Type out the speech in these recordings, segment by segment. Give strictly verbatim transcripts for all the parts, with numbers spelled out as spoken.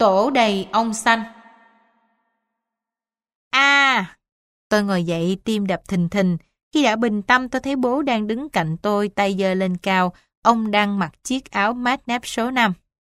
Tổ đầy ong xanh. À! Tôi ngồi dậy, tim đập thình thình. Khi đã bình tâm, tôi thấy bố đang đứng cạnh tôi, tay giơ lên cao. Ông đang mặc chiếc áo mát náp số năm.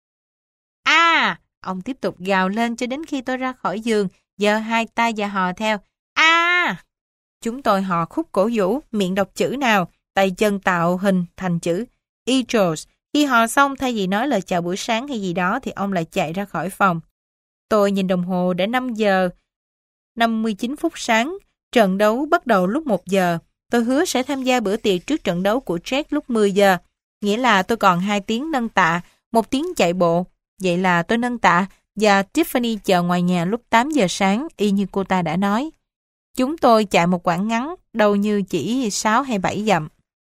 À! Ông tiếp tục gào lên cho đến khi tôi ra khỏi giường, giơ hai tay và hò theo. À! Chúng tôi hò khúc cổ vũ, miệng đọc chữ nào, tay chân tạo hình thành chữ Eagles. Khi hò xong, thay vì nói lời chào buổi sáng hay gì đó, thì ông lại chạy ra khỏi phòng. Tôi nhìn đồng hồ đã năm giờ năm mươi chín phút sáng. Trận đấu bắt đầu lúc một giờ. Tôi hứa sẽ tham gia bữa tiệc trước trận đấu của Jack lúc mười giờ. Nghĩa là tôi còn hai tiếng nâng tạ, một tiếng chạy bộ. Vậy là tôi nâng tạ và Tiffany chờ ngoài nhà lúc tám giờ sáng, y như cô ta đã nói. Chúng tôi chạy một quãng ngắn, đâu như chỉ sáu hay bảy dặm.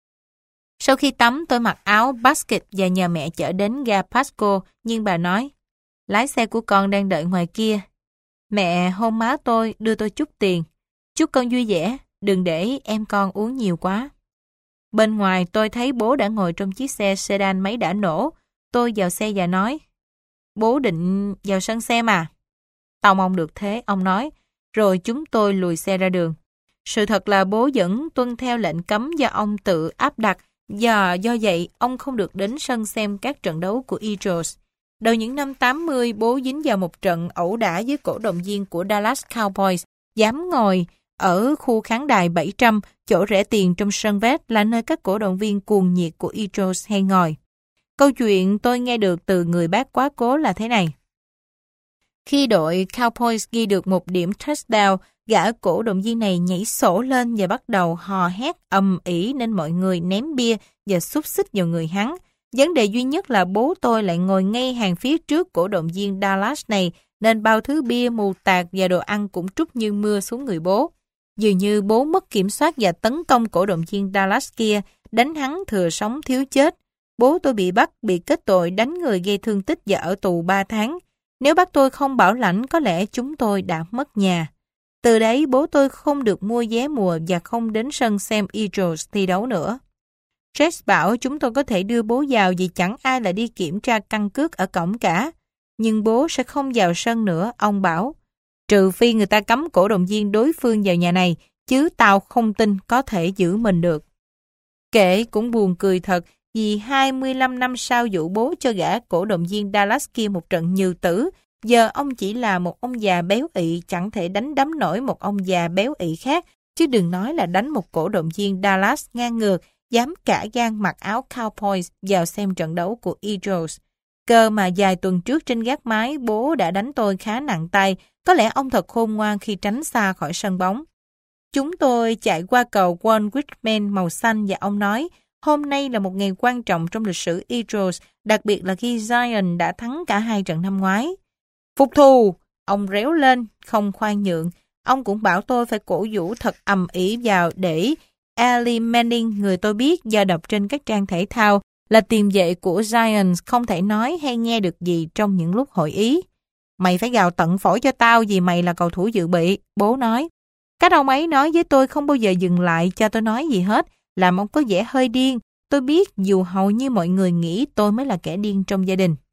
Sau khi tắm, tôi mặc áo basket và nhờ mẹ chở đến ga Pasco, nhưng bà nói, lái xe của con đang đợi ngoài kia. Mẹ hôn má tôi, đưa tôi chút tiền. Chúc con vui vẻ, đừng để em con uống nhiều quá. Bên ngoài tôi thấy bố đã ngồi trong chiếc xe sedan máy đã nổ. Tôi vào xe và nói, bố định vào sân xem à? Tao mong được thế, ông nói. Rồi chúng tôi lùi xe ra đường. Sự thật là bố vẫn tuân theo lệnh cấm do ông tự áp đặt, và do vậy ông không được đến sân xem các trận đấu của Eagles. Đầu những năm tám mươi, bố dính vào một trận ẩu đả với cổ động viên của Dallas Cowboys, dám ngồi ở khu khán đài bảy trăm, chỗ rẻ tiền trong sân vét là nơi các cổ động viên cuồng nhiệt của Eagles hay ngồi. Câu chuyện tôi nghe được từ người bác quá cố là thế này. Khi đội Cowboys ghi được một điểm touchdown, gã cổ động viên này nhảy sổ lên và bắt đầu hò hét ầm ĩ nên mọi người ném bia và xúc xích vào người hắn. Vấn đề duy nhất là bố tôi lại ngồi ngay hàng phía trước cổ động viên Dallas này, nên bao thứ bia, mù tạt và đồ ăn cũng trút như mưa xuống người bố. Dường như bố mất kiểm soát và tấn công cổ động viên Dallas kia, đánh hắn thừa sống thiếu chết. Bố tôi bị bắt, bị kết tội đánh người gây thương tích và ở tù ba tháng. Nếu bác tôi không bảo lãnh, có lẽ chúng tôi đã mất nhà. Từ đấy bố tôi không được mua vé mùa và không đến sân xem Eagles thi đấu nữa. Jess bảo chúng tôi có thể đưa bố vào vì chẳng ai lại đi kiểm tra căn cước ở cổng cả. Nhưng bố sẽ không vào sân nữa, ông bảo. Trừ phi người ta cấm cổ động viên đối phương vào nhà này, chứ tao không tin có thể giữ mình được. Kể cũng buồn cười thật, vì hai mươi lăm năm sau vụ bố cho gã cổ động viên Dallas kia một trận nhừ tử, giờ ông chỉ là một ông già béo ị chẳng thể đánh đấm nổi một ông già béo ị khác, chứ đừng nói là đánh một cổ động viên Dallas ngang ngược, dám cả gan mặc áo Cowboys vào xem trận đấu của Eagles. Cơ mà vài tuần trước trên gác mái, bố đã đánh tôi khá nặng tay, có lẽ ông thật khôn ngoan khi tránh xa khỏi sân bóng. Chúng tôi chạy qua cầu Walt Whitman màu xanh và ông nói, hôm nay là một ngày quan trọng trong lịch sử Eagles, đặc biệt là khi Zion đã thắng cả hai trận năm ngoái. Phục thù! Ông réo lên, không khoan nhượng. Ông cũng bảo tôi phải cổ vũ thật ầm ĩ vào để Ali Manning, người tôi biết do đọc trên các trang thể thao, là tiền vệ của Giants, không thể nói hay nghe được gì trong những lúc hội ý. Mày phải gào tận phổi cho tao vì mày là cầu thủ dự bị, bố nói. Các ông ấy nói với tôi không bao giờ dừng lại cho tôi nói gì hết, làm ông có vẻ hơi điên. Tôi biết dù hầu như mọi người nghĩ tôi mới là kẻ điên trong gia đình.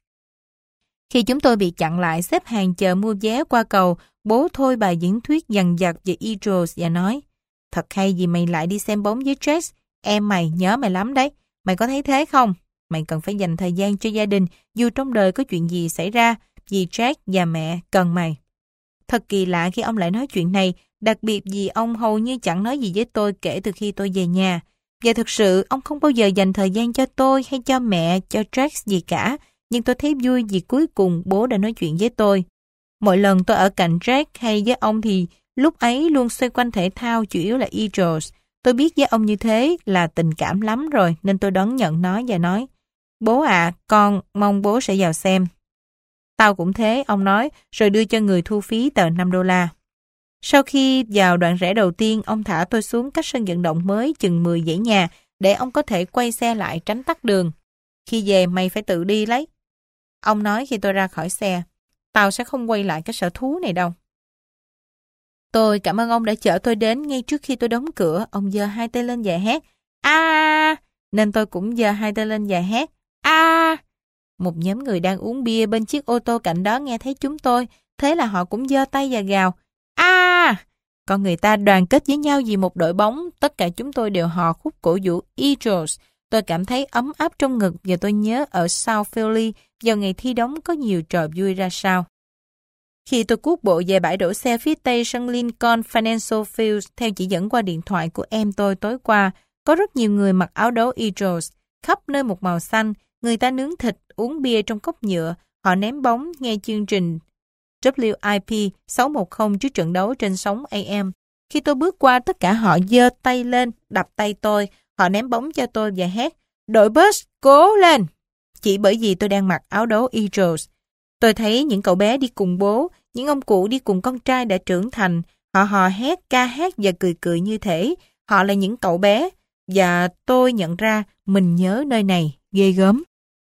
Khi chúng tôi bị chặn lại xếp hàng chờ mua vé qua cầu, bố thôi bài diễn thuyết dằng dặc về Eagles và nói, thật hay vì mày lại đi xem bóng với Jess, em mày nhớ mày lắm đấy, mày có thấy thế không? Mày cần phải dành thời gian cho gia đình dù trong đời có chuyện gì xảy ra, vì Jack và mẹ cần mày. Thật kỳ lạ khi ông lại nói chuyện này, đặc biệt vì ông hầu như chẳng nói gì với tôi kể từ khi tôi về nhà. Và thực sự ông không bao giờ dành thời gian cho tôi hay cho mẹ, cho Jack gì cả, nhưng tôi thấy vui vì cuối cùng bố đã nói chuyện với tôi. Mỗi lần tôi ở cạnh Jack hay với ông thì lúc ấy luôn xoay quanh thể thao, chủ yếu là Eagles. Tôi biết với ông như thế là tình cảm lắm rồi, nên tôi đón nhận nó và nói, bố à, con mong bố sẽ vào xem. Tao cũng thế, ông nói, rồi đưa cho người thu phí tờ năm đô la. Sau khi vào đoạn rẽ đầu tiên, ông thả tôi xuống cách sân vận động mới chừng mười dãy nhà để ông có thể quay xe lại tránh tắc đường. Khi về mày phải tự đi lấy. Ông nói khi tôi ra khỏi xe, tao sẽ không quay lại cái sở thú này đâu. Tôi cảm ơn ông đã chở tôi đến ngay trước khi tôi đóng cửa. Ông giơ hai tay lên và hét, a, nên tôi cũng giơ hai tay lên và hét, a. Một nhóm người đang uống bia bên chiếc ô tô cạnh đó nghe thấy chúng tôi, thế là họ cũng giơ tay và gào. À! Con người ta đoàn kết với nhau vì một đội bóng, tất cả chúng tôi đều hò khúc cổ vũ Eagles. Tôi cảm thấy ấm áp trong ngực và tôi nhớ ở South Philly vào ngày thi đấu có nhiều trò vui ra sao. Khi tôi cuốc bộ về bãi đổ xe phía tây sân Lincoln Financial Field theo chỉ dẫn qua điện thoại của em tôi tối qua, có rất nhiều người mặc áo đấu Eagles, khắp nơi một màu xanh, người ta nướng thịt, uống bia trong cốc nhựa, họ ném bóng nghe chương trình W I P sáu một không trước trận đấu trên sóng A M. Khi tôi bước qua, tất cả họ giơ tay lên, đập tay tôi, họ ném bóng cho tôi và hét, đội Bucks, cố lên! Chỉ bởi vì tôi đang mặc áo đấu Eagles. Tôi thấy những cậu bé đi cùng bố, những ông cụ đi cùng con trai đã trưởng thành, họ hò hét, ca hát và cười cười như thế. Họ là những cậu bé, và tôi nhận ra mình nhớ nơi này, ghê gớm.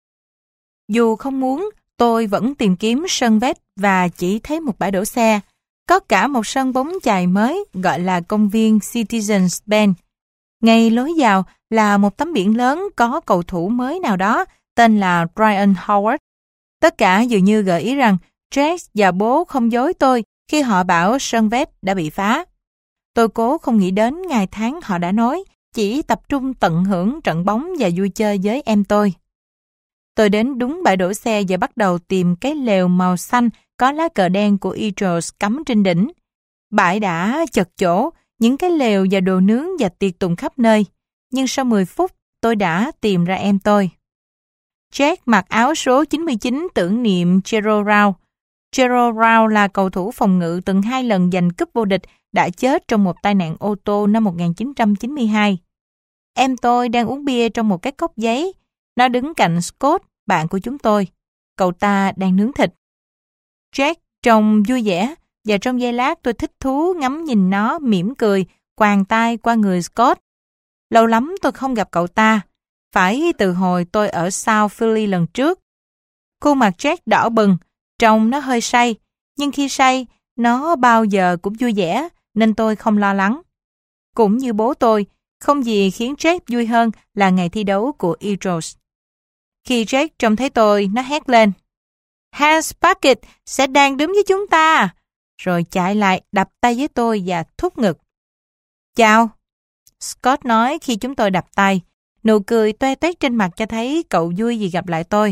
Dù không muốn, tôi vẫn tìm kiếm sân vét và chỉ thấy một bãi đổ xe. Có cả một sân bóng chày mới gọi là công viên Citizens Bank. Ngay lối vào là một tấm biển lớn có cầu thủ mới nào đó tên là Ryan Howard. Tất cả dường như gợi ý rằng Jack và bố không dối tôi khi họ bảo sân vét đã bị phá. Tôi cố không nghĩ đến ngày tháng họ đã nói, chỉ tập trung tận hưởng trận bóng và vui chơi với em tôi. Tôi đến đúng bãi đổ xe và bắt đầu tìm cái lều màu xanh có lá cờ đen của Eagles cắm trên đỉnh. Bãi đã chật chỗ, những cái lều và đồ nướng và tiệc tùng khắp nơi. Nhưng sau mười phút, tôi đã tìm ra em tôi. Jack mặc áo số chín mươi chín tưởng niệm Gerald Rowe. Gerald Rowe là cầu thủ phòng ngự từng hai lần giành cúp vô địch, đã chết trong một tai nạn ô tô năm một nghìn chín trăm chín mươi hai. Em tôi đang uống bia trong một cái cốc giấy. Nó đứng cạnh Scott, bạn của chúng tôi. Cậu ta đang nướng thịt. Jack trông vui vẻ, và trong giây lát tôi thích thú ngắm nhìn nó mỉm cười, quàng tay qua người Scott. Lâu lắm tôi không gặp cậu ta, phải từ hồi tôi ở South Philly lần trước. Khuôn mặt Jack đỏ bừng, trông nó hơi say, nhưng khi say, nó bao giờ cũng vui vẻ, nên tôi không lo lắng. Cũng như bố tôi, không gì khiến Jack vui hơn là ngày thi đấu của Eagles. Khi Jack trông thấy tôi, nó hét lên, Hans Bucket sẽ đang đứng với chúng ta, rồi chạy lại đập tay với tôi và thúc ngực. Chào, Scott nói khi chúng tôi đập tay, nụ cười toe toét trên mặt cho thấy cậu vui vì gặp lại tôi.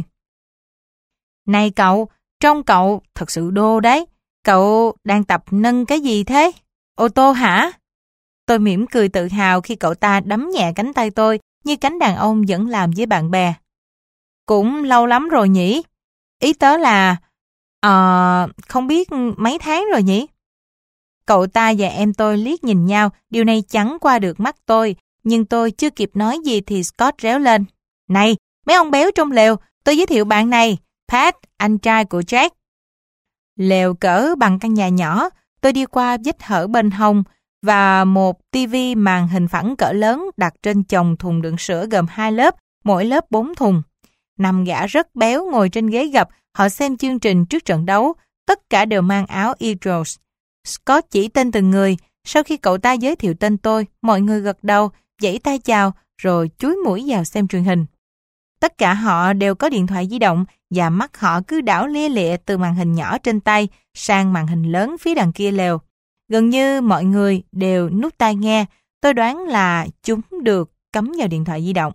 Này cậu, trông cậu thật sự đô đấy, cậu đang tập nâng cái gì thế? Ô tô hả? Tôi mỉm cười tự hào khi cậu ta đấm nhẹ cánh tay tôi như cánh đàn ông vẫn làm với bạn bè. Cũng lâu lắm rồi nhỉ? Ý tớ là, uh, không biết mấy tháng rồi nhỉ? Cậu ta và em tôi liếc nhìn nhau, điều này chẳng qua được mắt tôi, nhưng tôi chưa kịp nói gì thì Scott réo lên. Này, mấy ông béo trong lều, tôi giới thiệu bạn này, Pat, anh trai của Jack. Lều cỡ bằng căn nhà nhỏ, tôi đi qua vết hở bên hông và một tivi màn hình phẳng cỡ lớn đặt trên chồng thùng đựng sữa gồm hai lớp, mỗi lớp bốn thùng. Năm gã rất béo ngồi trên ghế gập, họ xem chương trình trước trận đấu, tất cả đều mang áo Eagles. Scott chỉ tên từng người, sau khi cậu ta giới thiệu tên tôi, mọi người gật đầu, vẫy tay chào, rồi chúi mũi vào xem truyền hình. Tất cả họ đều có điện thoại di động và mắt họ cứ đảo lia lịa từ màn hình nhỏ trên tay sang màn hình lớn phía đằng kia lều. Gần như mọi người đều nút tai nghe, tôi đoán là chúng được cắm vào điện thoại di động.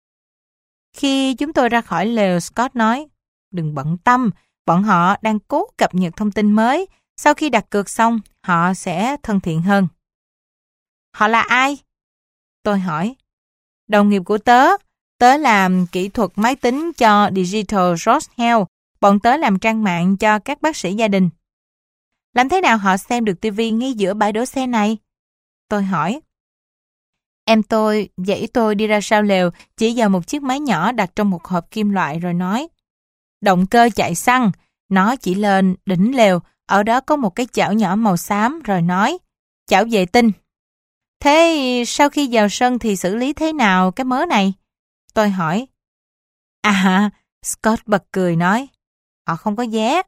Khi chúng tôi ra khỏi lều, Scott nói, đừng bận tâm, bọn họ đang cố cập nhật thông tin mới, sau khi đặt cược xong, họ sẽ thân thiện hơn. Họ là ai? Tôi hỏi. Đồng nghiệp của tớ, tớ làm kỹ thuật máy tính cho Digital Ross Health, bọn tớ làm trang mạng cho các bác sĩ gia đình. Làm thế nào họ xem được tivi ngay giữa bãi đổ xe này? Tôi hỏi. Em tôi dãy tôi đi ra sau lều, chỉ vào một chiếc máy nhỏ đặt trong một hộp kim loại rồi nói. Động cơ chạy xăng, nó chỉ lên đỉnh lều, ở đó có một cái chảo nhỏ màu xám rồi nói. Chảo vệ tinh. Thế sau khi vào sân thì xử lý thế nào cái mớ này? Tôi hỏi. À, Scott bật cười nói. Họ không có vé.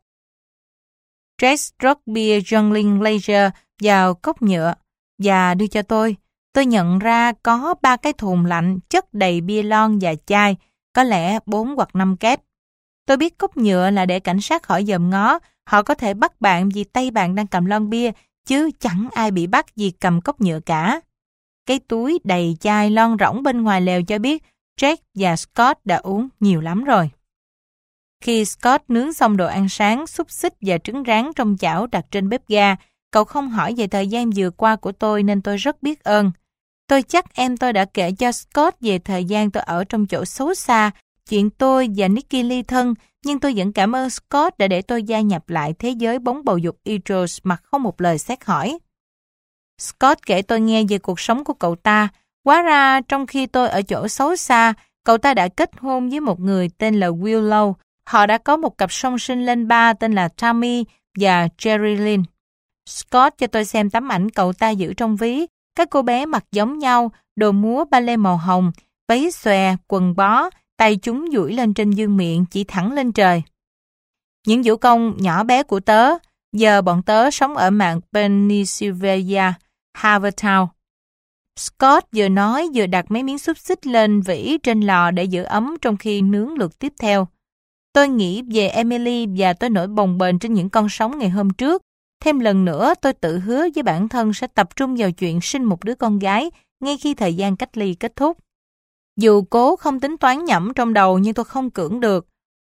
Jack rót bia Youngling Lager vào cốc nhựa và đưa cho tôi. Tôi nhận ra có ba cái thùng lạnh chất đầy bia lon và chai, có lẽ bốn hoặc năm két. Tôi biết cốc nhựa là để cảnh sát khỏi dòm ngó. Họ có thể bắt bạn vì tay bạn đang cầm lon bia, chứ chẳng ai bị bắt vì cầm cốc nhựa cả. Cái túi đầy chai lon rỗng bên ngoài lều cho biết Jack và Scott đã uống nhiều lắm rồi. Khi Scott nướng xong đồ ăn sáng, xúc xích và trứng rán trong chảo đặt trên bếp ga, cậu không hỏi về thời gian vừa qua của tôi nên tôi rất biết ơn. Tôi chắc em tôi đã kể cho Scott về thời gian tôi ở trong chỗ xấu xa, chuyện tôi và Nikki ly thân, nhưng tôi vẫn cảm ơn Scott đã để tôi gia nhập lại thế giới bóng bầu dục Eagles mà không một lời xét hỏi. Scott kể tôi nghe về cuộc sống của cậu ta. Hóa ra trong khi tôi ở chỗ xấu xa, cậu ta đã kết hôn với một người tên là Willow. Họ đã có một cặp song sinh lên ba tên là Tammy và Jerry Lynn. Scott cho tôi xem tấm ảnh cậu ta giữ trong ví. Các cô bé mặc giống nhau, đồ múa ballet màu hồng, váy xòe, quần bó, tay chúng duỗi lên trên dương miệng chỉ thẳng lên trời. Những vũ công nhỏ bé của tớ, giờ bọn tớ sống ở mạng Pennsylvania, Havertown. Scott vừa nói vừa đặt mấy miếng xúc xích lên vỉ trên lò để giữ ấm trong khi nướng lượt tiếp theo. Tôi nghĩ về Emily và tôi nổi bồng bềnh trên những con sóng ngày hôm trước. Thêm lần nữa tôi tự hứa với bản thân sẽ tập trung vào chuyện sinh một đứa con gái ngay khi thời gian cách ly kết thúc. Dù cố không tính toán nhẩm trong đầu nhưng tôi không cưỡng được.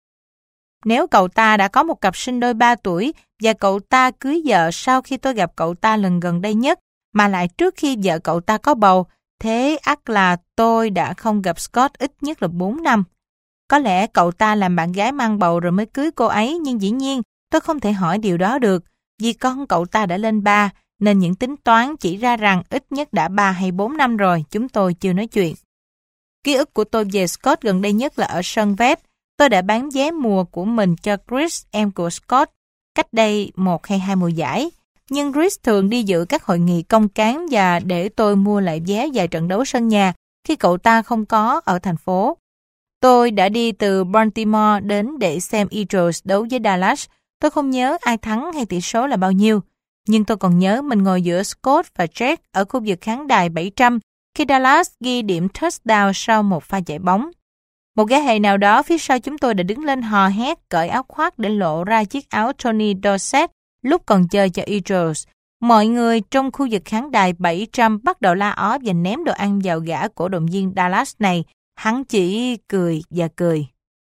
Nếu cậu ta đã có một cặp sinh đôi ba tuổi và cậu ta cưới vợ sau khi tôi gặp cậu ta lần gần đây nhất, mà lại trước khi vợ cậu ta có bầu, thế ắt là tôi đã không gặp Scott ít nhất là bốn năm. Có lẽ cậu ta làm bạn gái mang bầu rồi mới cưới cô ấy, nhưng dĩ nhiên tôi không thể hỏi điều đó được, vì con cậu ta đã lên ba, nên những tính toán chỉ ra rằng ít nhất đã ba hay bốn năm rồi, chúng tôi chưa nói chuyện. Ký ức của tôi về Scott gần đây nhất là ở sân vet. Tôi đã bán vé mùa của mình cho Chris, em của Scott, cách đây một hay hai mùa giải. Nhưng Chris thường đi dự các hội nghị công cán và để tôi mua lại vé vài trận đấu sân nhà khi cậu ta không có ở thành phố. Tôi đã đi từ Baltimore đến để xem Eagles đấu với Dallas. Tôi không nhớ ai thắng hay tỷ số là bao nhiêu, nhưng tôi còn nhớ mình ngồi giữa Scott và Jack ở khu vực khán đài bảy trăm khi Dallas ghi điểm touchdown sau một pha chạy bóng. Một gã hề nào đó phía sau chúng tôi đã đứng lên hò hét cởi áo khoác để lộ ra chiếc áo Tony Dorsett lúc còn chơi cho Eagles. Mọi người trong khu vực khán đài bảy trăm bắt đầu la ó và ném đồ ăn vào gã cổ động viên Dallas này. Hắn chỉ cười và cười.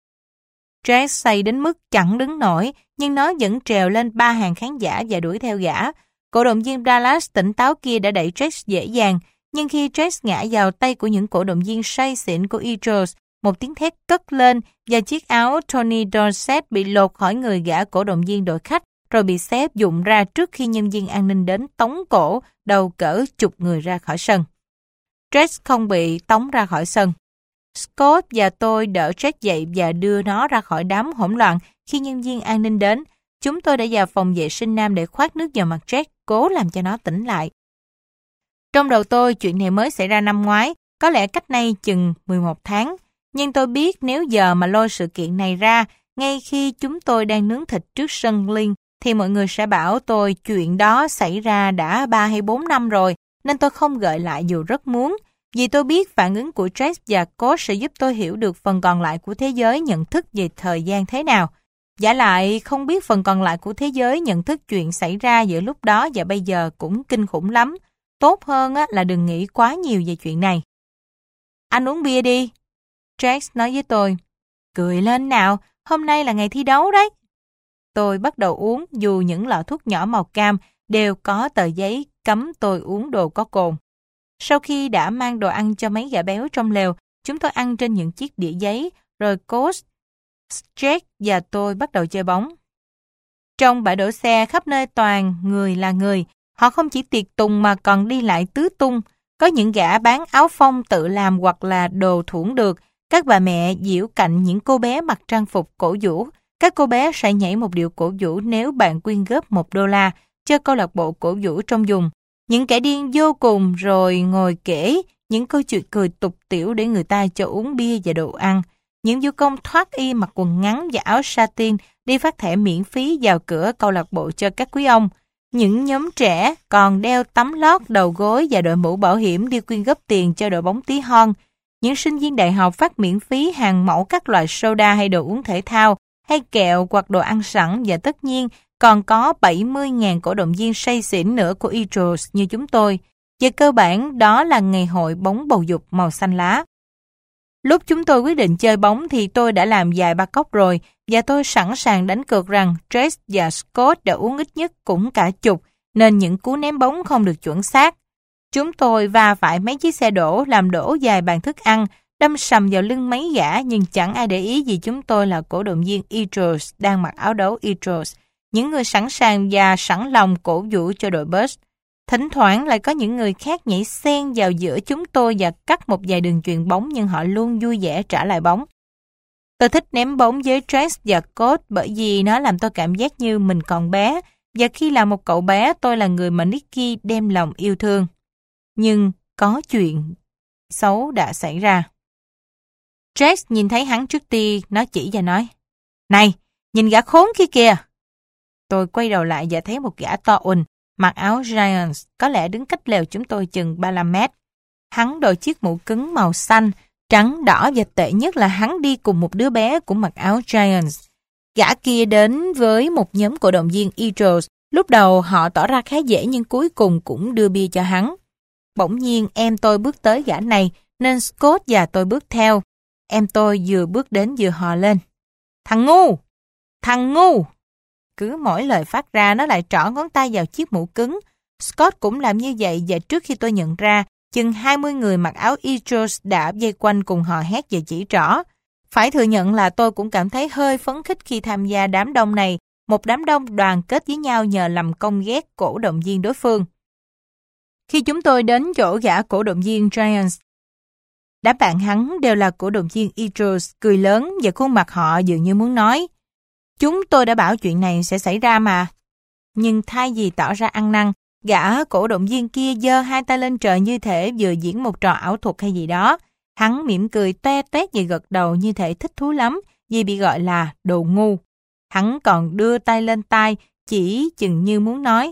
Jack say đến mức chẳng đứng nổi, nhưng nó vẫn trèo lên ba hàng khán giả và đuổi theo gã. Cổ động viên Dallas tỉnh táo kia đã đẩy Jack dễ dàng, nhưng khi Jack ngã vào tay của những cổ động viên say xỉn của Eagles, một tiếng thét cất lên và chiếc áo Tony Dorsett bị lột khỏi người gã cổ động viên đội khách rồi bị xé vụn ra trước khi nhân viên an ninh đến tống cổ đầu cỡ chục người ra khỏi sân. Jack không bị tống ra khỏi sân. Scott và tôi đỡ Jack dậy và đưa nó ra khỏi đám hỗn loạn khi nhân viên an ninh đến. Chúng tôi đã vào phòng vệ sinh nam để khoát nước vào mặt Jack, cố làm cho nó tỉnh lại. Trong đầu tôi, chuyện này mới xảy ra năm ngoái, có lẽ cách nay chừng mười một tháng. Nhưng tôi biết nếu giờ mà lôi sự kiện này ra, ngay khi chúng tôi đang nướng thịt trước sân Linh, thì mọi người sẽ bảo tôi chuyện đó xảy ra đã ba hay bốn năm rồi, nên tôi không gợi lại dù rất muốn. Vì tôi biết phản ứng của Jack và Coach sẽ giúp tôi hiểu được phần còn lại của thế giới nhận thức về thời gian thế nào. Giả lại, không biết phần còn lại của thế giới nhận thức chuyện xảy ra giữa lúc đó và bây giờ cũng kinh khủng lắm. Tốt hơn là đừng nghĩ quá nhiều về chuyện này. Anh uống bia đi. Jack nói với tôi. Cười lên nào, hôm nay là ngày thi đấu đấy. Tôi bắt đầu uống dù những lọ thuốc nhỏ màu cam đều có tờ giấy cấm tôi uống đồ có cồn. Sau khi đã mang đồ ăn cho mấy gã béo trong lều, chúng tôi ăn trên những chiếc đĩa giấy, rồi Coach, Jack và tôi bắt đầu chơi bóng. Trong bãi đổ xe khắp nơi toàn người là người, họ không chỉ tiệc tùng mà còn đi lại tứ tung. Có những gã bán áo phông tự làm hoặc là đồ thuẫn được. Các bà mẹ giễu cạnh những cô bé mặc trang phục cổ vũ. Các cô bé sẽ nhảy một điệu cổ vũ nếu bạn quyên góp một đô la cho câu lạc bộ cổ vũ trong vùng. Những kẻ điên vô cùng rồi ngồi kể những câu chuyện cười tục tĩu để người ta cho uống bia và đồ ăn. Những vũ công thoát y mặc quần ngắn và áo satin đi phát thẻ miễn phí vào cửa câu lạc bộ cho các quý ông. Những nhóm trẻ còn đeo tấm lót đầu gối và đội mũ bảo hiểm đi quyên góp tiền cho đội bóng tí hon. Những sinh viên đại học phát miễn phí hàng mẫu các loại soda hay đồ uống thể thao hay kẹo hoặc đồ ăn sẵn, và tất nhiên còn có bảy mươi nghìn cổ động viên say xỉn nữa của Eagles như chúng tôi. Về cơ bản, đó là ngày hội bóng bầu dục màu xanh lá. Lúc chúng tôi quyết định chơi bóng thì tôi đã làm vài ba cốc rồi, và tôi sẵn sàng đánh cược rằng Trace và Scott đã uống ít nhất cũng cả chục, nên những cú ném bóng không được chuẩn xác. Chúng tôi va phải mấy chiếc xe đổ, làm đổ vài bàn thức ăn, đâm sầm vào lưng mấy gã, nhưng chẳng ai để ý vì chúng tôi là cổ động viên Eagles đang mặc áo đấu Eagles, những người sẵn sàng và sẵn lòng cổ vũ cho đội Bucks. Thỉnh thoảng lại có những người khác nhảy xen vào giữa chúng tôi và cắt một vài đường chuyền bóng, nhưng họ luôn vui vẻ trả lại bóng. Tôi thích ném bóng với Trace và Scott bởi vì nó làm tôi cảm giác như mình còn bé, và khi là một cậu bé tôi là người mà Nicky đem lòng yêu thương. Nhưng có chuyện xấu đã xảy ra. Trace nhìn thấy hắn trước tiên, nó chỉ và nói: "Này, nhìn gã khốn kia kìa." Tôi quay đầu lại và thấy một gã to ùn, mặc áo Giants, có lẽ đứng cách lều chúng tôi chừng ba mươi lăm mét. Hắn đội chiếc mũ cứng màu xanh, trắng, đỏ, và tệ nhất là hắn đi cùng một đứa bé cũng mặc áo Giants. Gã kia đến với một nhóm cổ động viên Eagles. Lúc đầu họ tỏ ra khá dễ nhưng cuối cùng cũng đưa bia cho hắn. Bỗng nhiên em tôi bước tới gã này nên Scott và tôi bước theo. Em tôi vừa bước đến vừa hò lên: "Thằng ngu! Thằng ngu!" Cứ mỗi lời phát ra nó lại trỏ ngón tay vào chiếc mũ cứng. Scott cũng làm như vậy, và trước khi tôi nhận ra, chừng hai mươi người mặc áo Eagles đã vây quanh cùng hò hét và chỉ trỏ. Phải thừa nhận là tôi cũng cảm thấy hơi phấn khích khi tham gia đám đông này, một đám đông đoàn kết với nhau nhờ làm công ghét cổ động viên đối phương. Khi chúng tôi đến chỗ gã cổ động viên Giants, đám bạn hắn đều là cổ động viên Eagles, cười lớn và khuôn mặt họ dường như muốn nói: "Chúng tôi đã bảo chuyện này sẽ xảy ra mà." Nhưng thay vì tỏ ra ăn năn, gã cổ động viên kia giơ hai tay lên trời như thể vừa diễn một trò ảo thuật hay gì đó. Hắn mỉm cười toe toét và gật đầu như thể thích thú lắm vì bị gọi là đồ ngu. Hắn còn đưa tay lên tai, chỉ chừng như muốn nói: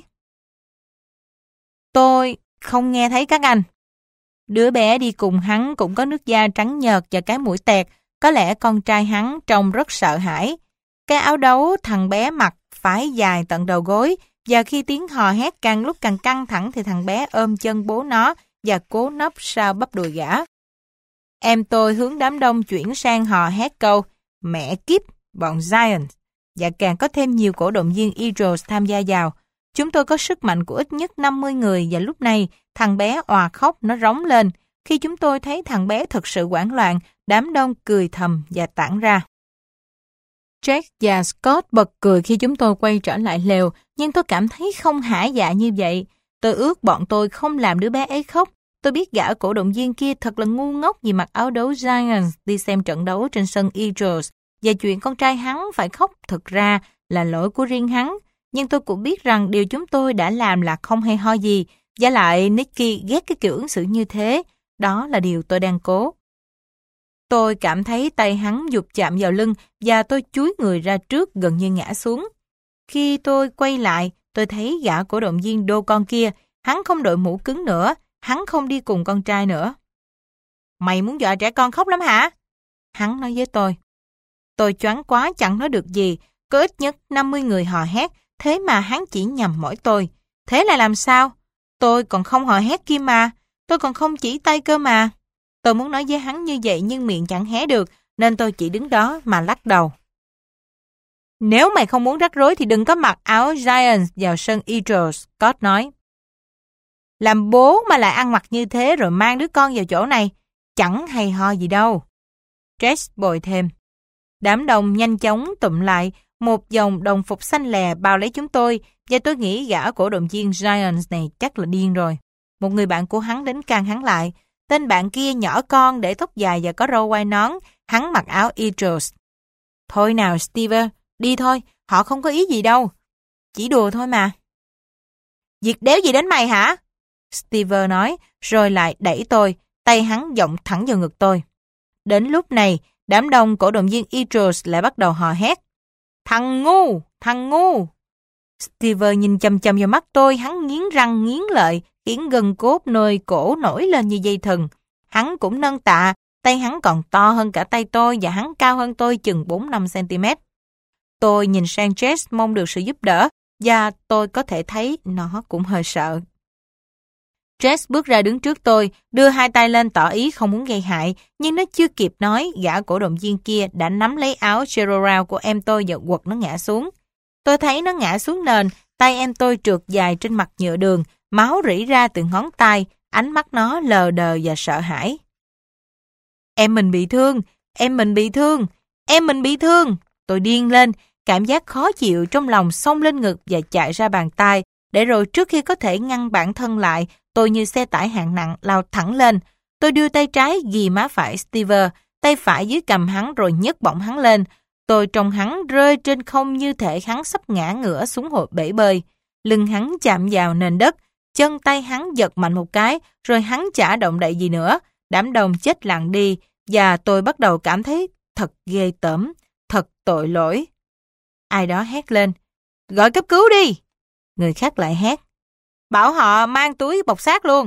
"Tôi không nghe thấy các anh." Đứa bé đi cùng hắn cũng có nước da trắng nhợt và cái mũi tẹt, có lẽ con trai hắn trông rất sợ hãi. Cái áo đấu thằng bé mặc phải dài tận đầu gối, và khi tiếng hò hét càng lúc càng căng thẳng thì thằng bé ôm chân bố nó và cố nấp sau bắp đùi gã. Em tôi hướng đám đông chuyển sang hò hét câu "Mẹ kiếp, bọn Giants", và càng có thêm nhiều cổ động viên Eagles tham gia vào. Chúng tôi có sức mạnh của ít nhất năm mươi người, và lúc này thằng bé òa khóc, nó rống lên. Khi chúng tôi thấy thằng bé thực sự hoảng loạn, đám đông cười thầm và tản ra. Jack và Scott bật cười khi chúng tôi quay trở lại lều, nhưng tôi cảm thấy không hả dạ như vậy. Tôi ước bọn tôi không làm đứa bé ấy khóc. Tôi biết gã cổ động viên kia thật là ngu ngốc vì mặc áo đấu Giants đi xem trận đấu trên sân Eagles, và chuyện con trai hắn phải khóc thực ra là lỗi của riêng hắn. Nhưng tôi cũng biết rằng điều chúng tôi đã làm là không hay ho gì, và lại Nicky ghét cái kiểu ứng xử như thế. Đó là điều tôi đang cố. Tôi cảm thấy tay hắn giục chạm vào lưng và tôi chúi người ra trước gần như ngã xuống. Khi tôi quay lại, tôi thấy gã cổ động viên đô con kia, hắn không đội mũ cứng nữa, hắn không đi cùng con trai nữa. "Mày muốn dọa trẻ con khóc lắm hả?" Hắn nói với tôi. Tôi choáng quá chẳng nói được gì, có ít nhất năm mươi người hò hét, thế mà hắn chỉ nhầm mỗi tôi. Thế là làm sao? Tôi còn không hò hét kia mà, tôi còn không chỉ tay cơ mà. Tôi muốn nói với hắn như vậy nhưng miệng chẳng hé được, nên tôi chỉ đứng đó mà lắc đầu. "Nếu mày không muốn rắc rối thì đừng có mặc áo Giants vào sân Eagles", Scott nói. "Làm bố mà lại ăn mặc như thế rồi mang đứa con vào chỗ này, chẳng hay ho gì đâu." Jess bồi thêm. Đám đông nhanh chóng tụm lại, một dòng đồng phục xanh lè bao lấy chúng tôi, và tôi nghĩ gã cổ động viên Giants này chắc là điên rồi. Một người bạn của hắn đến can hắn lại. Tên bạn kia nhỏ con, để tóc dài và có râu quai nón, hắn mặc áo Eagles. "Thôi nào Steve, đi thôi, họ không có ý gì đâu. Chỉ đùa thôi mà." "Việc đéo gì đến mày hả?" Steve nói, rồi lại đẩy tôi, tay hắn giọng thẳng vào ngực tôi. Đến lúc này, đám đông cổ động viên Eagles lại bắt đầu hò hét: "Thằng ngu, thằng ngu!" Steve nhìn chằm chằm vào mắt tôi, hắn nghiến răng nghiến lợi, khiến gân cốt nơi cổ nổi lên như dây thừng. Hắn cũng nâng tạ, tay hắn còn to hơn cả tay tôi và hắn cao hơn tôi chừng bốn năm xăng ti mét. Tôi nhìn sang Jess mong được sự giúp đỡ, và tôi có thể thấy nó cũng hơi sợ. Jess bước ra đứng trước tôi, đưa hai tay lên tỏ ý không muốn gây hại, nhưng nó chưa kịp nói, gã cổ động viên kia đã nắm lấy áo Gerald của em tôi và quật nó ngã xuống. Tôi thấy nó ngã xuống nền, tay em tôi trượt dài trên mặt nhựa đường, máu rỉ ra từ ngón tay, ánh mắt nó lờ đờ và sợ hãi. Em mình bị thương, em mình bị thương, em mình bị thương. Tôi điên lên, cảm giác khó chịu trong lòng xông lên ngực và chạy ra bàn tay, để rồi trước khi có thể ngăn bản thân lại, tôi như xe tải hạng nặng lao thẳng lên. Tôi đưa tay trái ghì má phải Steve, tay phải dưới cầm hắn rồi nhấc bổng hắn lên. Tôi trông hắn rơi trên không như thể hắn sắp ngã ngửa xuống hồ bể bơi. Lưng hắn chạm vào nền đất, chân tay hắn giật mạnh một cái, rồi hắn chả động đậy gì nữa. Đám đông chết lặng đi, và tôi bắt đầu cảm thấy thật ghê tởm, thật tội lỗi. Ai đó hét lên, gọi cấp cứu đi. Người khác lại hét, bảo họ mang túi bọc xác luôn.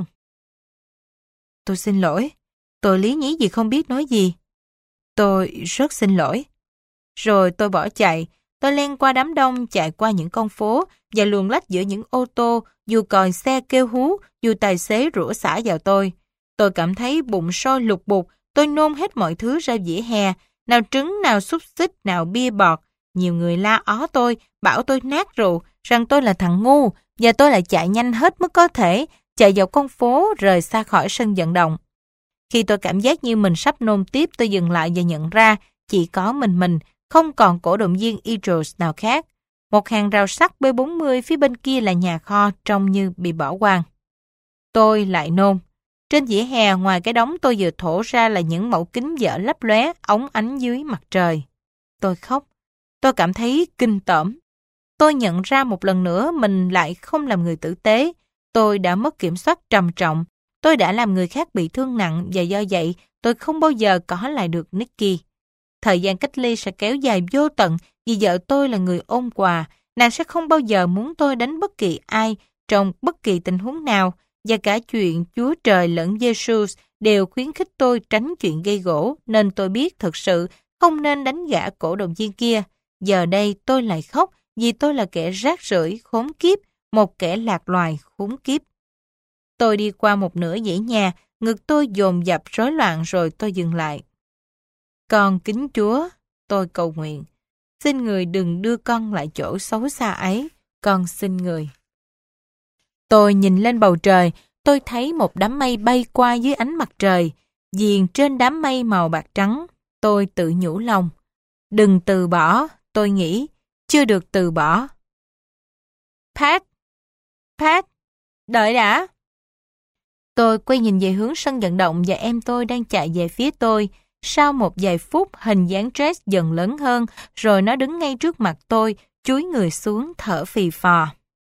Tôi xin lỗi, tôi lý nhí gì không biết nói gì. Tôi rất xin lỗi. Rồi tôi bỏ chạy, tôi len qua đám đông, chạy qua những con phố và luồn lách giữa những ô tô, dù còi xe kêu hú, dù tài xế rủa xả vào tôi. Tôi cảm thấy bụng sôi lục bục, tôi nôn hết mọi thứ ra vỉa hè, nào trứng, nào xúc xích, nào bia bọt. Nhiều người la ó tôi, bảo tôi nát rượu, rằng tôi là thằng ngu, và tôi lại chạy nhanh hết mức có thể, chạy vào con phố, rời xa khỏi sân vận động. Khi tôi cảm giác như mình sắp nôn tiếp, tôi dừng lại và nhận ra chỉ có mình mình, không còn cổ động viên Eagles nào khác. Một hàng rào sắt B bốn mươi phía bên kia là nhà kho trông như bị bỏ hoang. Tôi lại nôn. Trên vỉa hè ngoài cái đống tôi vừa thổ ra là những mẫu kính vỡ lấp lóe óng ánh dưới mặt trời. Tôi khóc. Tôi cảm thấy kinh tởm. Tôi nhận ra một lần nữa mình lại không làm người tử tế. Tôi đã mất kiểm soát trầm trọng. Tôi đã làm người khác bị thương nặng và do vậy tôi không bao giờ có lại được Nikki. Thời gian cách ly sẽ kéo dài vô tận vì vợ tôi là người ôn quà. Nàng sẽ không bao giờ muốn tôi đánh bất kỳ ai trong bất kỳ tình huống nào, và cả chuyện Chúa Trời lẫn Jesus đều khuyến khích tôi tránh chuyện gây gổ, nên tôi biết thực sự không nên đánh gã cổ động viên kia. Giờ đây tôi lại khóc vì tôi là kẻ rác rưởi khốn kiếp, một kẻ lạc loài khốn kiếp. Tôi đi qua một nửa dãy nhà, ngực tôi dồn dập rối loạn rồi tôi dừng lại. Con kính Chúa, tôi cầu nguyện, xin người đừng đưa con lại chỗ xấu xa ấy, con xin người. Tôi nhìn lên bầu trời, tôi thấy một đám mây bay qua dưới ánh mặt trời. Viền trên đám mây màu bạc trắng, tôi tự nhủ lòng. Đừng từ bỏ, tôi nghĩ, chưa được từ bỏ. Pat, Pat, đợi đã. Tôi quay nhìn về hướng sân vận động và em tôi đang chạy về phía tôi. Sau một vài phút, hình dáng Jess dần lớn hơn, rồi nó đứng ngay trước mặt tôi, chúi người xuống thở phì phò.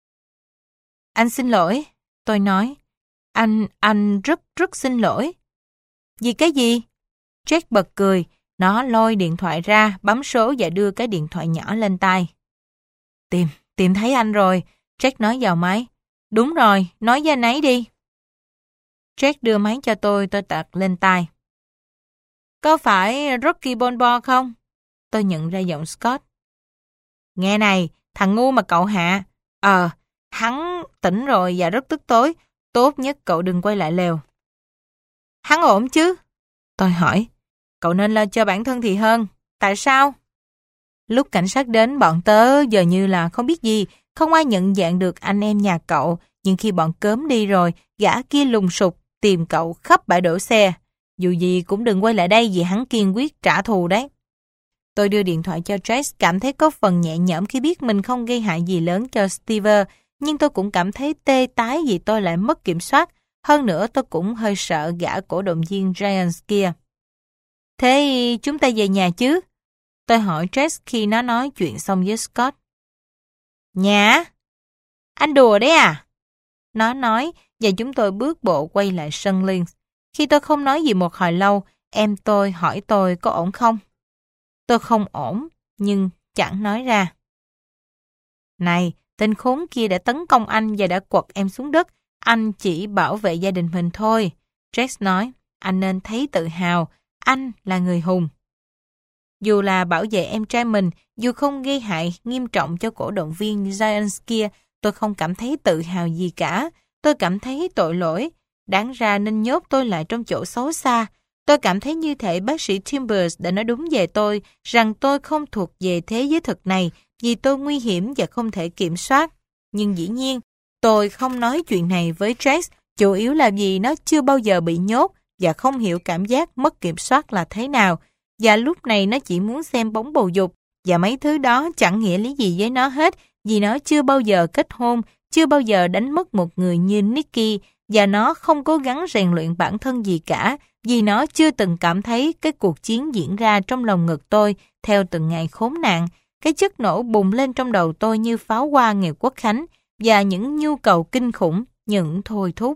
Anh xin lỗi, tôi nói. Anh, anh rất rất xin lỗi. Vì cái gì? Jess bật cười, nó lôi điện thoại ra, bấm số và đưa cái điện thoại nhỏ lên tai. Tìm, tìm thấy anh rồi, Jess nói vào máy. Đúng rồi, nói với anh ấy đi. Jess đưa máy cho tôi, tôi đặt lên tai. Có phải Rocky Balboa không? Tôi nhận ra giọng Scott. Nghe này, thằng ngu mà cậu hạ. Ờ, hắn tỉnh rồi và rất tức tối. Tốt nhất cậu đừng quay lại lều. Hắn ổn chứ? Tôi hỏi. Cậu nên lo cho bản thân thì hơn. Tại sao? Lúc cảnh sát đến, bọn tớ giờ như là không biết gì. Không ai nhận dạng được anh em nhà cậu. Nhưng khi bọn cớm đi rồi, gã kia lùng sục tìm cậu khắp bãi đổ xe. Dù gì cũng đừng quay lại đây vì hắn kiên quyết trả thù đấy. Tôi đưa điện thoại cho Jess, cảm thấy có phần nhẹ nhõm khi biết mình không gây hại gì lớn cho Steve, nhưng tôi cũng cảm thấy tê tái vì tôi lại mất kiểm soát. Hơn nữa tôi cũng hơi sợ gã cổ động viên Giants kia. Thế chúng ta về nhà chứ? Tôi hỏi Jess khi nó nói chuyện xong với Scott. Nhà? Anh đùa đấy à? Nó nói và chúng tôi bước bộ quay lại sân Links. Khi tôi không nói gì một hồi lâu, em tôi hỏi tôi có ổn không? Tôi không ổn, nhưng chẳng nói ra. Này, tên khốn kia đã tấn công anh và đã quật em xuống đất. Anh chỉ bảo vệ gia đình mình thôi. Jess nói, anh nên thấy tự hào. Anh là người hùng. Dù là bảo vệ em trai mình, dù không gây hại nghiêm trọng cho cổ động viên Giants kia, tôi không cảm thấy tự hào gì cả. Tôi cảm thấy tội lỗi. Đáng ra nên nhốt tôi lại trong chỗ xấu xa. Tôi cảm thấy như thể bác sĩ Timbers đã nói đúng về tôi, rằng tôi không thuộc về thế giới thực này, vì tôi nguy hiểm và không thể kiểm soát. Nhưng dĩ nhiên, tôi không nói chuyện này với Trace, chủ yếu là vì nó chưa bao giờ bị nhốt và không hiểu cảm giác mất kiểm soát là thế nào. Và lúc này nó chỉ muốn xem bóng bầu dục, và mấy thứ đó chẳng nghĩa lý gì với nó hết, vì nó chưa bao giờ kết hôn, chưa bao giờ đánh mất một người như Nicky, và nó không cố gắng rèn luyện bản thân gì cả, vì nó chưa từng cảm thấy cái cuộc chiến diễn ra trong lòng ngực tôi theo từng ngày khốn nạn. Cái chất nổ bùng lên trong đầu tôi như pháo hoa ngày Quốc khánh, và những nhu cầu kinh khủng, những thôi thúc.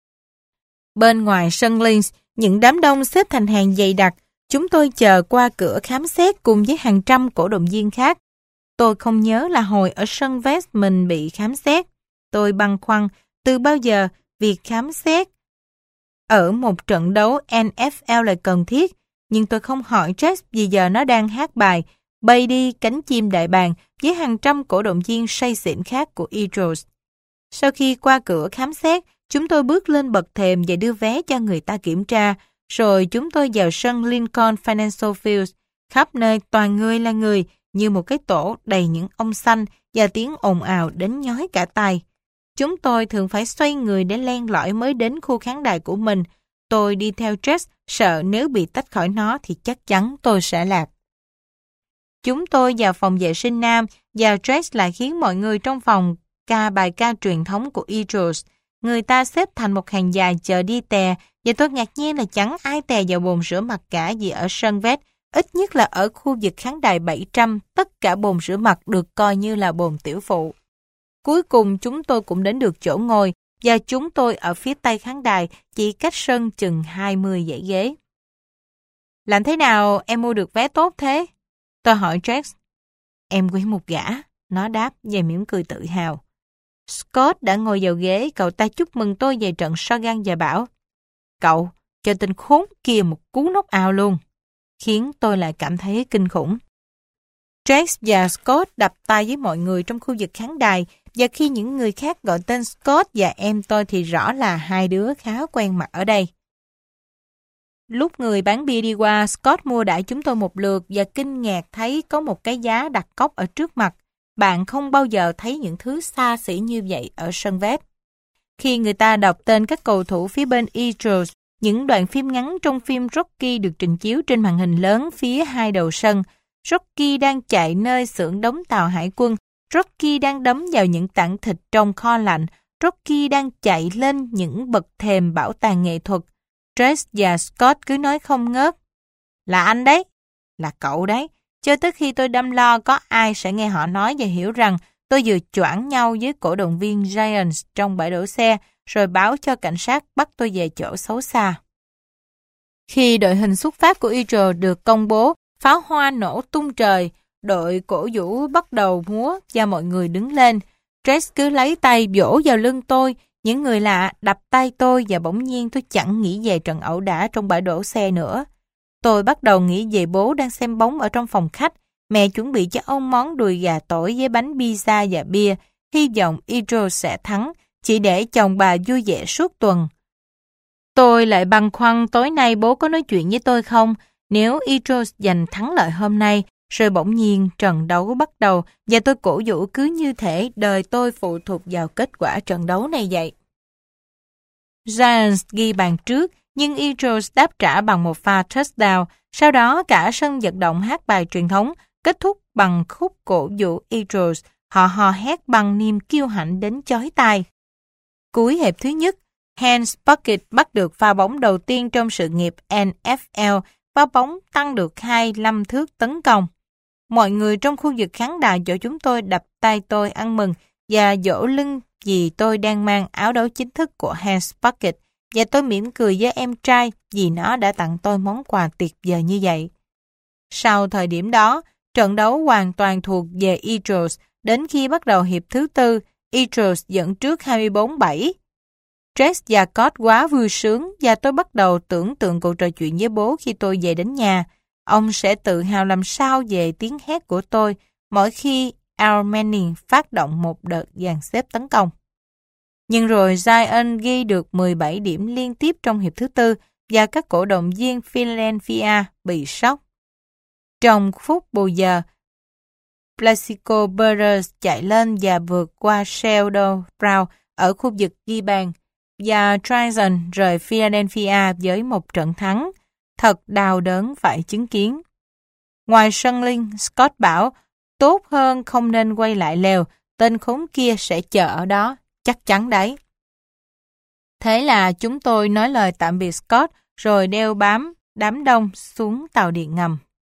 Bên ngoài sân Linz, những đám đông xếp thành hàng dày đặc. Chúng tôi chờ qua cửa khám xét cùng với hàng trăm cổ động viên khác. Tôi không nhớ là hồi ở sân Vest mình bị khám xét. Tôi băn khoăn từ bao giờ việc khám xét ở một trận đấu N F L là cần thiết, nhưng tôi không hỏi Jess vì giờ nó đang hát bài Bay đi cánh chim đại bàng với hàng trăm cổ động viên say xỉn khác của Eagles. Sau khi qua cửa khám xét, chúng tôi bước lên bậc thềm và đưa vé cho người ta kiểm tra, rồi chúng tôi vào sân Lincoln Financial Field. Khắp nơi toàn người là người, như một cái tổ đầy những ông xanh và tiếng ồn ào đến nhói cả tai. Chúng tôi thường phải xoay người để len lỏi mới đến khu khán đài của mình. Tôi đi theo Jess, sợ nếu bị tách khỏi nó thì chắc chắn tôi sẽ lạc. Chúng tôi vào phòng vệ sinh nam, và Jess lại khiến mọi người trong phòng ca bài ca truyền thống của Eagles. Người ta xếp thành một hàng dài chờ đi tè, và tôi ngạc nhiên là chẳng ai tè vào bồn rửa mặt cả, vì ở sân Vest, ít nhất là ở khu vực khán đài bảy trăm, tất cả bồn rửa mặt được coi như là bồn tiểu phụ. Cuối cùng chúng tôi cũng đến được chỗ ngồi, và chúng tôi ở phía tây khán đài, chỉ cách sân chừng hai mươi dãy ghế. Làm thế nào em mua được vé tốt thế? Tôi hỏi Jax. Em quen một gã, nó đáp và mỉm cười tự hào. Scott đã ngồi vào ghế, cậu ta chúc mừng tôi về trận Sagan và bảo, cậu cho tên khốn kia một cú knock out luôn, khiến tôi lại cảm thấy kinh khủng. Jax và Scott đập tay với mọi người trong khu vực khán đài, và khi những người khác gọi tên Scott và em tôi thì rõ là hai đứa khá quen mặt ở đây. Lúc người bán bia đi qua, Scott mua đãi chúng tôi một lượt và kinh ngạc thấy có một cái giá đặt cốc ở trước mặt. Bạn không bao giờ thấy những thứ xa xỉ như vậy ở sân Vest. Khi người ta đọc tên các cầu thủ phía bên Eagles, những đoạn phim ngắn trong phim Rocky được trình chiếu trên màn hình lớn phía hai đầu sân. Rocky đang chạy nơi xưởng đóng tàu hải quân. Rocky đang đấm vào những tảng thịt trong kho lạnh. Rocky đang chạy lên những bậc thềm bảo tàng nghệ thuật. Trace và Scott cứ nói không ngớt. Là anh đấy, là cậu đấy. Cho tới khi tôi đâm lo có ai sẽ nghe họ nói và hiểu rằng tôi vừa choảng nhau với cổ động viên Giants trong bãi đổ xe, rồi báo cho cảnh sát bắt tôi về chỗ xấu xa. Khi đội hình xuất phát của Eagles được công bố, pháo hoa nổ tung trời, đội cổ vũ bắt đầu múa và mọi người đứng lên. Trace cứ lấy tay vỗ vào lưng tôi, những người lạ đập tay tôi và bỗng nhiên tôi chẳng nghĩ về trận ẩu đả trong bãi đổ xe nữa. Tôi bắt đầu nghĩ về bố đang xem bóng ở trong phòng khách. Mẹ chuẩn bị cho ông món đùi gà tỏi với bánh pizza và bia, hy vọng Eagles sẽ thắng, chỉ để chồng bà vui vẻ suốt tuần. Tôi lại băn khoăn tối nay bố có nói chuyện với tôi không, nếu Eagles giành thắng lợi hôm nay. Rồi bỗng nhiên trận đấu bắt đầu và tôi cổ vũ cứ như thể đời tôi phụ thuộc vào kết quả trận đấu này vậy. Giants ghi bàn trước, nhưng Eagles đáp trả bằng một pha touchdown. Sau đó cả sân vận động hát bài truyền thống, kết thúc bằng khúc cổ vũ Eagles. Họ hò hét bằng niềm kiêu hãnh đến chói tai. Cuối hiệp thứ nhất, Hans Bucket bắt được pha bóng đầu tiên trong sự nghiệp N F L. Pha bóng tăng được hai mươi lăm thước tấn công. Mọi người trong khu vực khán đài chỗ chúng tôi đập tay tôi ăn mừng và vỗ lưng vì tôi đang mang áo đấu chính thức của Hans Bucket, và tôi mỉm cười với em trai vì nó đã tặng tôi món quà tuyệt vời như vậy. Sau thời điểm đó, trận đấu hoàn toàn thuộc về Eagles. Đến khi bắt đầu hiệp thứ tư, Eagles dẫn trước hai mươi bốn bảy. Trace và Scott quá vui sướng và tôi bắt đầu tưởng tượng cuộc trò chuyện với bố khi tôi về đến nhà. Ông sẽ tự hào làm sao về tiếng hét của tôi mỗi khi Al Manning phát động một đợt dàn xếp tấn công. Nhưng rồi Giants ghi được mười bảy điểm liên tiếp trong hiệp thứ tư và các cổ động viên Philadelphia bị sốc. Trong phút bù giờ, Plaxico Burress chạy lên và vượt qua Sheldon Brown ở khu vực ghi bàn, và Giants rời Philadelphia với một trận thắng thật đau đớn phải chứng kiến. Ngoài sân Linh, Scott bảo tốt hơn không nên quay lại lều, tên khốn kia sẽ chờ ở đó, chắc chắn đấy. Thế là chúng tôi nói lời tạm biệt Scott rồi đeo bám đám đông xuống tàu điện ngầm.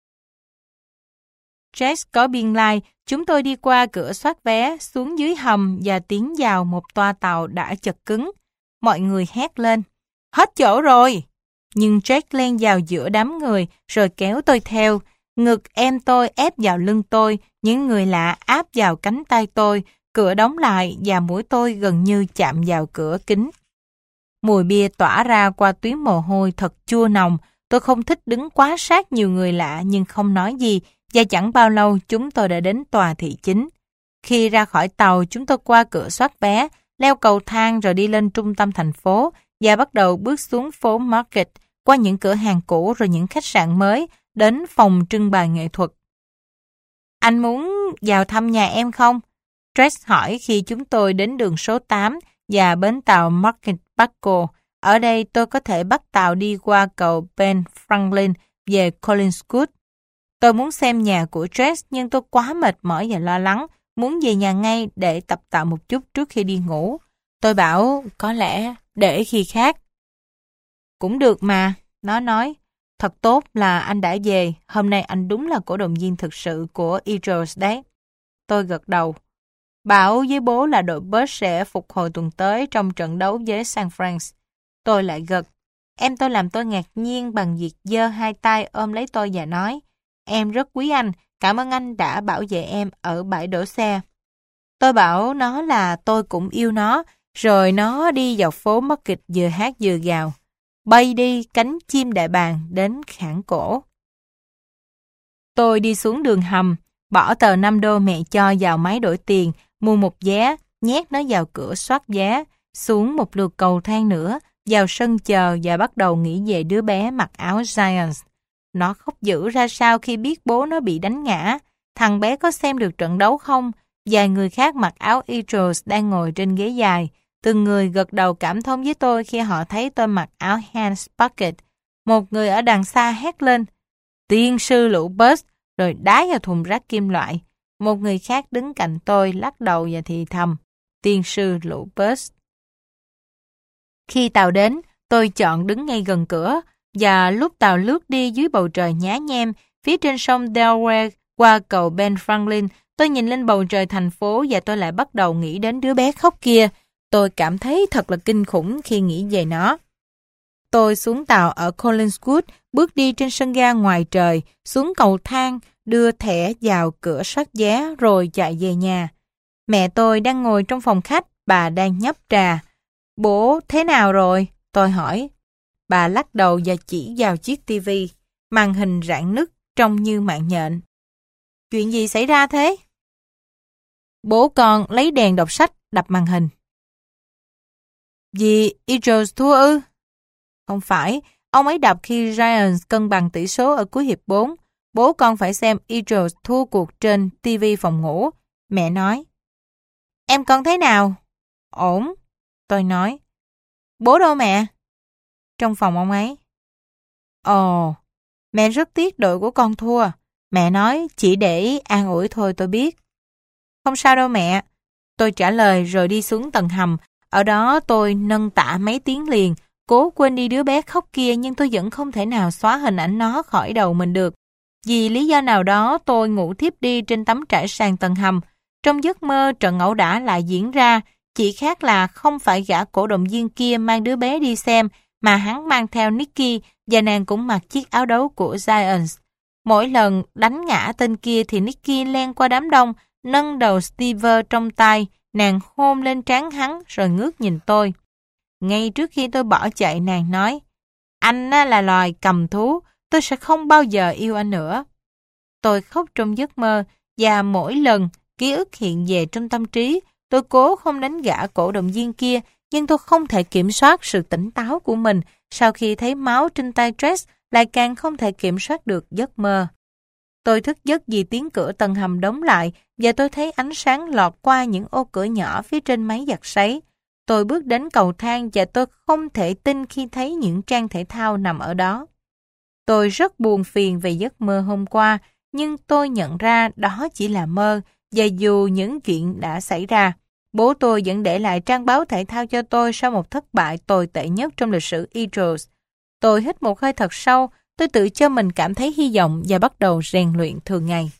Jess có biên lai, chúng tôi đi qua cửa soát vé, xuống dưới hầm và tiến vào một toa tàu đã chật cứng. Mọi người hét lên, hết chỗ rồi! Nhưng Jess len vào giữa đám người rồi kéo tôi theo. Ngực em tôi ép vào lưng tôi, những người lạ áp vào cánh tay tôi, cửa đóng lại và mũi tôi gần như chạm vào cửa kính. Mùi bia tỏa ra qua tuyến mồ hôi thật chua nồng. Tôi không thích đứng quá sát nhiều người lạ nhưng không nói gì, và chẳng bao lâu chúng tôi đã đến tòa thị chính. Khi ra khỏi tàu, chúng tôi qua cửa soát vé, leo cầu thang rồi đi lên trung tâm thành phố và bắt đầu bước xuống phố Market, qua những cửa hàng cũ rồi những khách sạn mới, đến phòng trưng bày nghệ thuật. Anh muốn vào thăm nhà em không? Tress hỏi khi chúng tôi đến đường số tám và bến tàu Market Basco. Ở đây tôi có thể bắt tàu đi qua cầu Ben Franklin về Collinswood. Tôi muốn xem nhà của Tress nhưng tôi quá mệt mỏi và lo lắng, muốn về nhà ngay để tập tạo một chút trước khi đi ngủ. Tôi bảo có lẽ để khi khác. Cũng được mà, nó nói. Thật tốt là anh đã về, hôm nay anh đúng là cổ động viên thực sự của Eagles đấy. Tôi gật đầu. Bảo với bố là đội Bucs sẽ phục hồi tuần tới trong trận đấu với San Fran. Tôi lại gật. Em tôi làm tôi ngạc nhiên bằng việc giơ hai tay ôm lấy tôi và nói, em rất quý anh, cảm ơn anh đã bảo vệ em ở bãi đổ xe. Tôi bảo nó là tôi cũng yêu nó, rồi nó đi vào phố Market vừa hát vừa gào. Bay đi cánh chim đại bàng đến khản cổ. Tôi đi xuống đường hầm, bỏ tờ năm đô mẹ cho vào máy đổi tiền, mua một vé, nhét nó vào cửa soát vé, xuống một lượt cầu thang nữa, vào sân chờ và bắt đầu nghĩ về đứa bé mặc áo Giants. Nó khóc dữ ra sao khi biết bố nó bị đánh ngã. Thằng bé có xem được trận đấu không? Vài người khác mặc áo Eagles đang ngồi trên ghế dài. Từng người gật đầu cảm thông với tôi khi họ thấy tôi mặc áo Hans Bucket. Một người ở đằng xa hét lên, tiên sư lũ Bucs, rồi đá vào thùng rác kim loại. Một người khác đứng cạnh tôi lắc đầu và thì thầm, tiên sư lũ Bucs. Khi tàu đến, tôi chọn đứng ngay gần cửa, và lúc tàu lướt đi dưới bầu trời nhá nhem, phía trên sông Delaware qua cầu Ben Franklin, tôi nhìn lên bầu trời thành phố và tôi lại bắt đầu nghĩ đến đứa bé khóc kia. Tôi cảm thấy thật là kinh khủng khi nghĩ về nó. Tôi xuống tàu ở Collinswood, bước đi trên sân ga ngoài trời, xuống cầu thang, đưa thẻ vào cửa soát vé rồi chạy về nhà. Mẹ tôi đang ngồi trong phòng khách, bà đang nhấp trà. Bố thế nào rồi? Tôi hỏi. Bà lắc đầu và chỉ vào chiếc tivi, màn hình rạn nứt trông như mạng nhện. Chuyện gì xảy ra thế? Bố con lấy đèn đọc sách đập màn hình. Vì Eagles thua ư? Không phải, ông ấy đập khi Giants cân bằng tỷ số ở cuối hiệp bốn. Bố con phải xem Eagles thua cuộc trên tivi phòng ngủ. Mẹ nói. Em con thế nào? Ổn, tôi nói. Bố đâu mẹ? Trong phòng ông ấy. Ồ, mẹ rất tiếc đội của con thua. Mẹ nói chỉ để an ủi thôi tôi biết. Không sao đâu mẹ. Tôi trả lời rồi đi xuống tầng hầm. Ở đó tôi nâng tạ mấy tiếng liền, cố quên đi đứa bé khóc kia nhưng tôi vẫn không thể nào xóa hình ảnh nó khỏi đầu mình được. Vì lý do nào đó tôi ngủ thiếp đi trên tấm trải sàn tầng hầm. Trong giấc mơ trận ẩu đả lại diễn ra, chỉ khác là không phải gã cổ động viên kia mang đứa bé đi xem, mà hắn mang theo Nicky và nàng cũng mặc chiếc áo đấu của Giants. Mỗi lần đánh ngã tên kia thì Nicky len qua đám đông, nâng đầu Steve trong tay, nàng hôn lên trán hắn rồi ngước nhìn tôi. Ngay trước khi tôi bỏ chạy nàng nói, anh là loài cầm thú, tôi sẽ không bao giờ yêu anh nữa. Tôi khóc trong giấc mơ và mỗi lần ký ức hiện về trong tâm trí, tôi cố không đánh gã cổ động viên kia, nhưng tôi không thể kiểm soát sự tỉnh táo của mình. Sau khi thấy máu trên tay Dress, lại càng không thể kiểm soát được giấc mơ. Tôi thức giấc vì tiếng cửa tầng hầm đóng lại và tôi thấy ánh sáng lọt qua những ô cửa nhỏ phía trên máy giặt sấy. Tôi bước đến cầu thang và tôi không thể tin khi thấy những trang thể thao nằm ở đó. Tôi rất buồn phiền về giấc mơ hôm qua, nhưng tôi nhận ra đó chỉ là mơ, và dù những chuyện đã xảy ra, bố tôi vẫn để lại trang báo thể thao cho tôi sau một thất bại tồi tệ nhất trong lịch sử Eagles. Tôi hít một hơi thật sâu, tôi tự cho mình cảm thấy hy vọng và bắt đầu rèn luyện thường ngày.